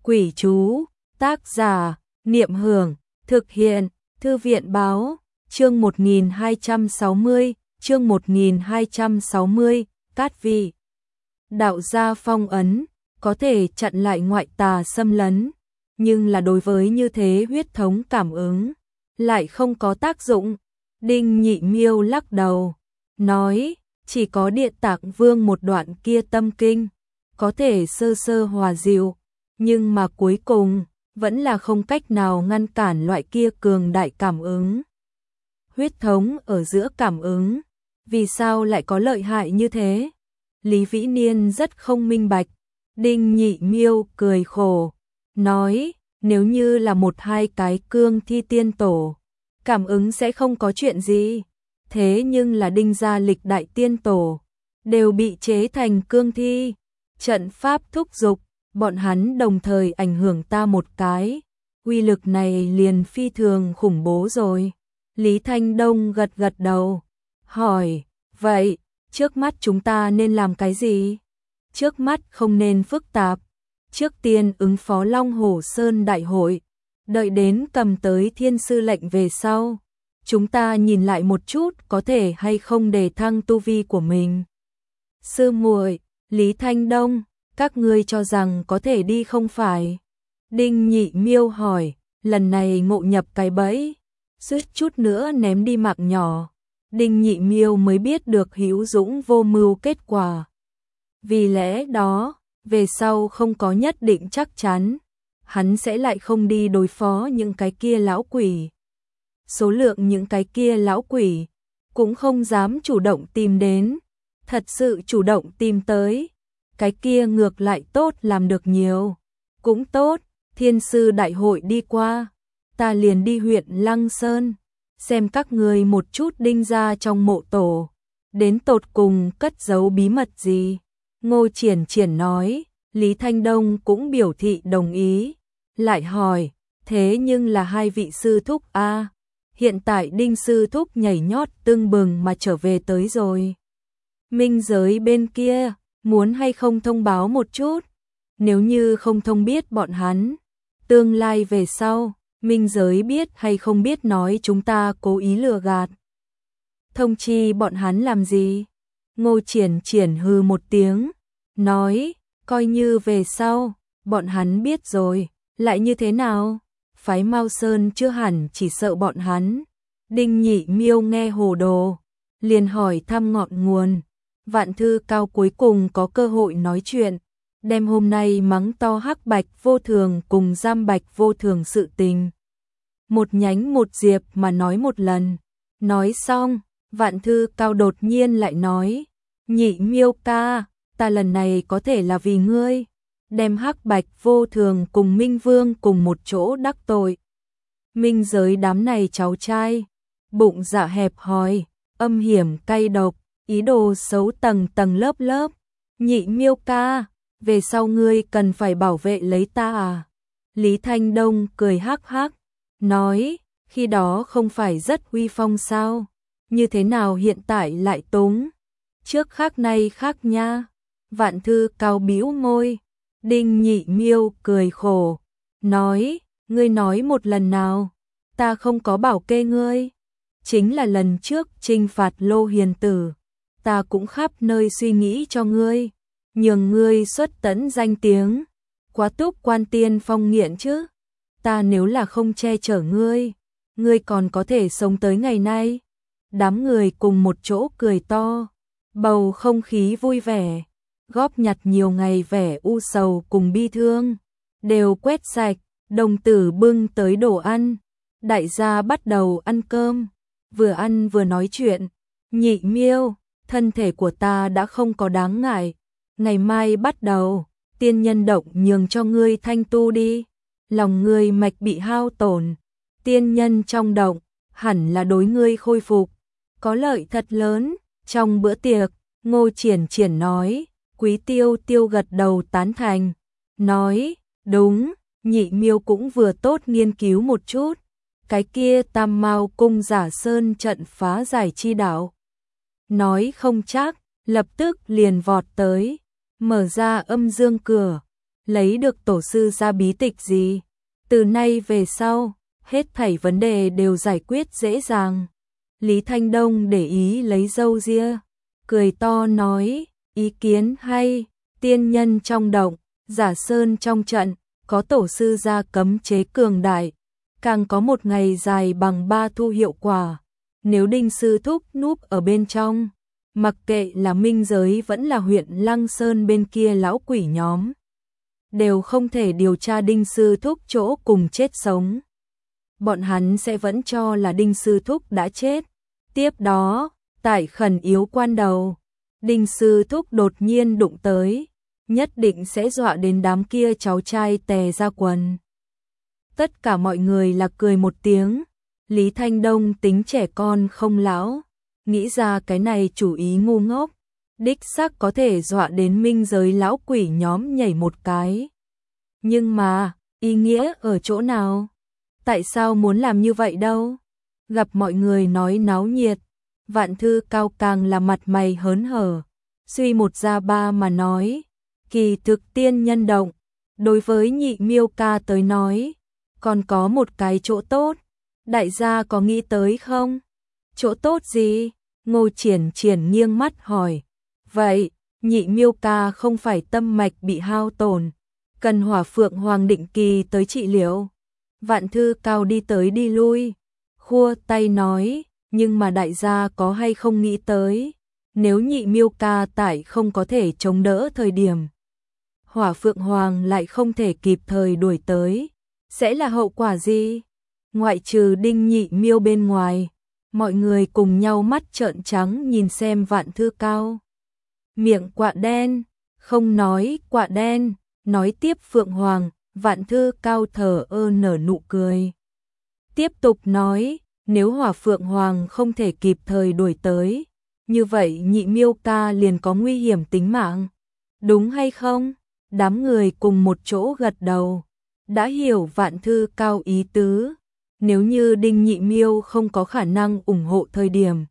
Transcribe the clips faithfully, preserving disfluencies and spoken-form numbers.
Quỷ chú, tác giả, Niệm Hưởng, thực hiện, Thư viện báo, chương một nghìn hai trăm sáu mươi, chương một nghìn hai trăm sáu mươi, cát vị. Đạo gia phong ấn, có thể chặn lại ngoại tà xâm lấn, nhưng là đối với như thế huyết thống cảm ứng, lại không có tác dụng. Đinh Nhị Miêu lắc đầu, nói, chỉ có Địa Tạng Vương một đoạn kia tâm kinh, có thể sơ sơ hòa dịu, nhưng mà cuối cùng, vẫn là không cách nào ngăn cản loại kia cường đại cảm ứng. Huyết thống ở giữa cảm ứng, vì sao lại có lợi hại như thế? Lý Vĩ Niên rất không minh bạch. Đinh Nhị Miêu cười khổ, nói, nếu như là một hai cái cương thi tiên tổ, cảm ứng sẽ không có chuyện gì. Thế nhưng là Đinh gia lịch đại tiên tổ, đều bị chế thành cương thi. Trận pháp thúc giục, bọn hắn đồng thời ảnh hưởng ta một cái. Uy lực này liền phi thường khủng bố rồi. Lý Thanh Đông gật gật đầu, hỏi, vậy, trước mắt chúng ta nên làm cái gì? Trước mắt không nên phức tạp. Trước tiên ứng phó Long Hổ Sơn đại hội. Đợi đến cầm tới thiên sư lệnh về sau. Chúng ta nhìn lại một chút có thể hay không đề thăng tu vi của mình. Sư muội, Lý Thanh Đông, các ngươi cho rằng có thể đi không phải? Đinh Nhị Miêu hỏi, lần này ngộ nhập cái bẫy, suýt chút nữa ném đi mạng nhỏ. Đinh Nhị Miêu mới biết được hữu dũng vô mưu kết quả. Vì lẽ đó, về sau không có nhất định chắc chắn, hắn sẽ lại không đi đối phó những cái kia lão quỷ. Số lượng những cái kia lão quỷ, cũng không dám chủ động tìm đến, thật sự chủ động tìm tới. Cái kia ngược lại tốt làm được nhiều, cũng tốt, thiên sư đại hội đi qua, ta liền đi huyện Lăng Sơn, xem các người một chút Đinh gia trong mộ tổ, đến tột cùng cất giấu bí mật gì. Ngô Triển Triển nói, Lý Thanh Đông cũng biểu thị đồng ý, lại hỏi, thế nhưng là hai vị sư thúc a, hiện tại Đinh sư thúc nhảy nhót tưng bừng mà trở về tới rồi. Minh giới bên kia, muốn hay không thông báo một chút, nếu như không thông biết bọn hắn, tương lai về sau, minh giới biết hay không biết nói chúng ta cố ý lừa gạt. Thông chi bọn hắn làm gì? Ngô Triển Triển hừ một tiếng, nói, coi như về sau, bọn hắn biết rồi, lại như thế nào? Phái Mao Sơn chưa hẳn chỉ sợ bọn hắn. Đinh Nhị Miêu nghe hồ đồ, liền hỏi thăm ngọn nguồn. Vạn Thư Cao cuối cùng có cơ hội nói chuyện, đem hôm nay mắng to Hắc Bạch Vô Thường cùng Giam Bạch Vô Thường sự tình. Một nhánh một diệp mà nói một lần. Nói xong, Vạn Thư Cao đột nhiên lại nói, Nhị Miêu ca, ta lần này có thể là vì ngươi, đem Hắc Bạch Vô Thường cùng Minh Vương cùng một chỗ đắc tội. Minh giới đám này cháu trai, bụng dạ hẹp hòi, âm hiểm cay độc, ý đồ xấu tầng tầng lớp lớp. Nhị Miêu ca, về sau ngươi cần phải bảo vệ lấy ta à? Lý Thanh Đông cười hắc hắc, nói, khi đó không phải rất uy phong sao? Như thế nào hiện tại lại túng? Trước khác nay khác nha. Vạn Thư Cao bĩu môi. Đinh Nhị Miêu cười khổ, nói, ngươi nói một lần nào, ta không có bảo kê ngươi. Chính là lần trước trinh phạt Lô Hiền Tử, ta cũng khắp nơi suy nghĩ cho ngươi, nhường ngươi xuất tẫn danh tiếng, quá túc quan tiên phong nghiện chứ. Ta nếu là không che chở ngươi, ngươi còn có thể sống tới ngày nay. Đám người cùng một chỗ cười to, bầu không khí vui vẻ, góp nhặt nhiều ngày vẻ u sầu cùng bi thương, đều quét sạch, đồng tử bưng tới đồ ăn, đại gia bắt đầu ăn cơm, vừa ăn vừa nói chuyện. Nhị Miêu, thân thể của ta đã không có đáng ngại, ngày mai bắt đầu, tiên nhân động nhường cho ngươi thanh tu đi, lòng ngươi mạch bị hao tổn, tiên nhân trong động, hẳn là đối ngươi khôi phục, có lợi thật lớn. Trong bữa tiệc, Ngô Triển Triển nói, Quý Tiêu Tiêu gật đầu tán thành, nói, đúng, Nhị Miêu cũng vừa tốt nghiên cứu một chút, cái kia Tam Mao cung giả sơn trận phá giải chi đạo. Nói không chắc, lập tức liền vọt tới, mở ra âm dương cửa, lấy được tổ sư ra bí tịch gì. Từ nay về sau, hết thảy vấn đề đều giải quyết dễ dàng. Lý Thanh Đông để ý lấy râu ria, cười to nói, ý kiến hay, tiên nhân trong động, giả sơn trong trận, có tổ sư ra cấm chế cường đại, càng có một ngày dài bằng ba thu hiệu quả. Nếu Đinh sư thúc núp ở bên trong, mặc kệ là minh giới vẫn là huyện Lăng Sơn bên kia lão quỷ nhóm, đều không thể điều tra Đinh sư thúc chỗ cùng chết sống. Bọn hắn sẽ vẫn cho là Đinh sư thúc đã chết. Tiếp đó, tại khẩn yếu quan đầu, Đinh sư thúc đột nhiên đụng tới, nhất định sẽ dọa đến đám kia cháu trai tè ra quần. Tất cả mọi người là cười một tiếng. Lý Thanh Đông tính trẻ con không lão, nghĩ ra cái này chủ ý ngu ngốc, đích xác có thể dọa đến minh giới lão quỷ nhóm nhảy một cái. Nhưng mà, ý nghĩa ở chỗ nào? Tại sao muốn làm như vậy đâu? Gặp mọi người nói náo nhiệt, Vạn Thư Cao càng là mặt mày hớn hở, suy một ra ba mà nói, kỳ thực tiên nhân động, đối với Nhị Miêu ca tới nói, còn có một cái chỗ tốt, đại gia có nghĩ tới không? Chỗ tốt gì? Ngô Triển Triển nghiêng mắt hỏi. Vậy, Nhị Miêu ca không phải tâm mạch bị hao tổn, cần Hỏa Phượng Hoàng định kỳ tới trị liệu. Vạn Thư Cao đi tới đi lui, khua tay nói, nhưng mà đại gia có hay không nghĩ tới, nếu Nhị Miêu ca tại không có thể chống đỡ thời điểm, Hỏa Phượng Hoàng lại không thể kịp thời đuổi tới, sẽ là hậu quả gì? Ngoại trừ Đinh Nhị Miêu bên ngoài, mọi người cùng nhau mắt trợn trắng nhìn xem Vạn Thư Cao. Miệng quạ đen, không nói quạ đen, nói tiếp Phượng Hoàng, Vạn Thư Cao thở ơ nở nụ cười. Tiếp tục nói, nếu Hỏa Phượng Hoàng không thể kịp thời đuổi tới, như vậy Nhị Miêu ca liền có nguy hiểm tính mạng. Đúng hay không? Đám người cùng một chỗ gật đầu, đã hiểu Vạn Thư Cao ý tứ. Nếu như Đinh Nhị Miêu không có khả năng ủng hộ thời điểm,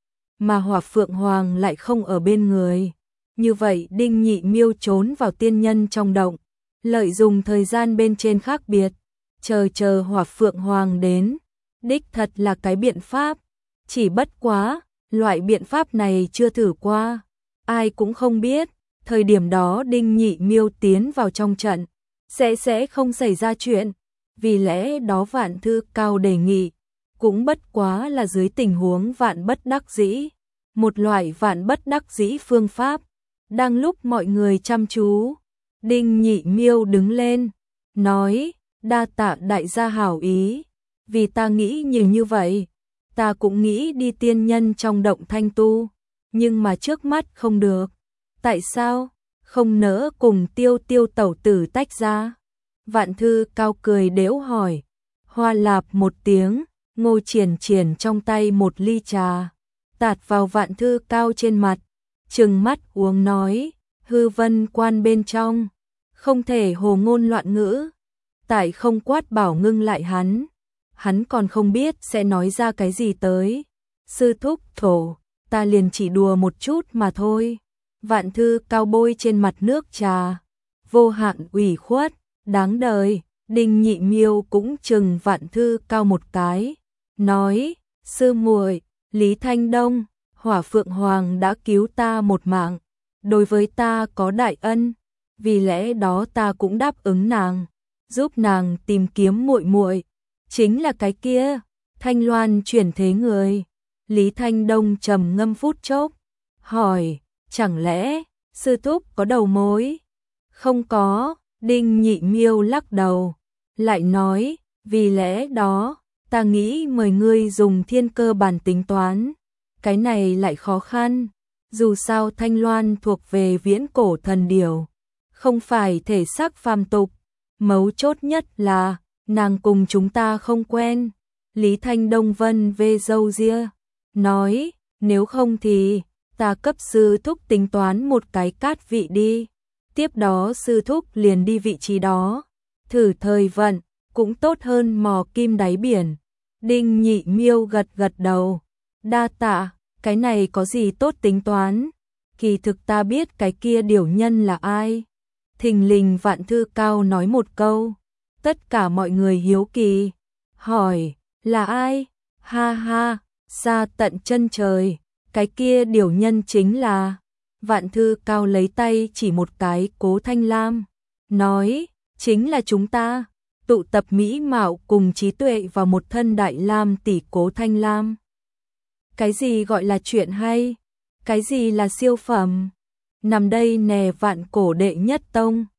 mà Hỏa Phượng Hoàng lại không ở bên người, như vậy Đinh Nhị Miêu trốn vào tiên nhân trong động, lợi dụng thời gian bên trên khác biệt, chờ chờ Hỏa Phượng Hoàng đến, đích thật là cái biện pháp, chỉ bất quá, loại biện pháp này chưa thử qua, ai cũng không biết, thời điểm đó Đinh Nhị Miêu tiến vào trong trận, sẽ sẽ không xảy ra chuyện. Vì lẽ đó Vạn Thư Cao đề nghị, cũng bất quá là dưới tình huống vạn bất đắc dĩ, một loại vạn bất đắc dĩ phương pháp. Đang lúc mọi người chăm chú, Đinh Nhị Miêu đứng lên, nói, đa tạ đại gia hảo ý, vì ta nghĩ nhiều như vậy, ta cũng nghĩ đi tiên nhân trong động thanh tu, nhưng mà trước mắt không được. Tại sao? Không nỡ cùng Tiêu Tiêu tẩu tử tách ra. Vạn Thư Cao cười đễu hỏi. Hoa lạp một tiếng, Ngô Triển Triển trong tay một ly trà, tạt vào Vạn Thư Cao trên mặt, trừng mắt uống nói, hư vân quan bên trong, không thể hồ ngôn loạn ngữ. Tại không quát bảo ngưng lại hắn, hắn còn không biết sẽ nói ra cái gì tới. Sư thúc thổ, ta liền chỉ đùa một chút mà thôi. Vạn Thư Cao bôi trên mặt nước trà, vô hạn ủy khuất. Đáng đời, Đinh Nhị Miêu cũng chừng Vạn Thư Cao một cái, nói, sư muội, Lý Thanh Đông, Hỏa Phượng Hoàng đã cứu ta một mạng, đối với ta có đại ân, vì lẽ đó ta cũng đáp ứng nàng, giúp nàng tìm kiếm muội muội, chính là cái kia, Thanh Loan chuyển thế người. Lý Thanh Đông trầm ngâm phút chốc, hỏi, chẳng lẽ sư thúc có đầu mối? Không có. Đinh Nhị Miêu lắc đầu, lại nói, vì lẽ đó, ta nghĩ mời ngươi dùng thiên cơ bản tính toán, cái này lại khó khăn, dù sao Thanh Loan thuộc về viễn cổ thần điểu, không phải thể xác phàm tục, mấu chốt nhất là, nàng cùng chúng ta không quen. Lý Thanh Đông vân vê râu ria, nói, nếu không thì, ta cấp sư thúc tính toán một cái cát vị đi. Tiếp đó sư thúc liền đi vị trí đó, thử thời vận, cũng tốt hơn mò kim đáy biển. Đinh Nhị Miêu gật gật đầu, đa tạ, cái này có gì tốt tính toán, kỳ thực ta biết cái kia điểu nhân là ai. Thình lình Vạn Thư Cao nói một câu. Tất cả mọi người hiếu kỳ. Hỏi, là ai? Ha ha, xa tận chân trời. Cái kia điều nhân chính là... Vạn Thư Cao lấy tay chỉ một cái Cố Thanh Lam. Nói, chính là chúng ta. Tụ tập mỹ mạo cùng trí tuệ vào một thân đại lam tỷ Cố Thanh Lam. Cái gì gọi là chuyện hay? Cái gì là siêu phẩm? Nằm đây nè vạn cổ đệ nhất tông.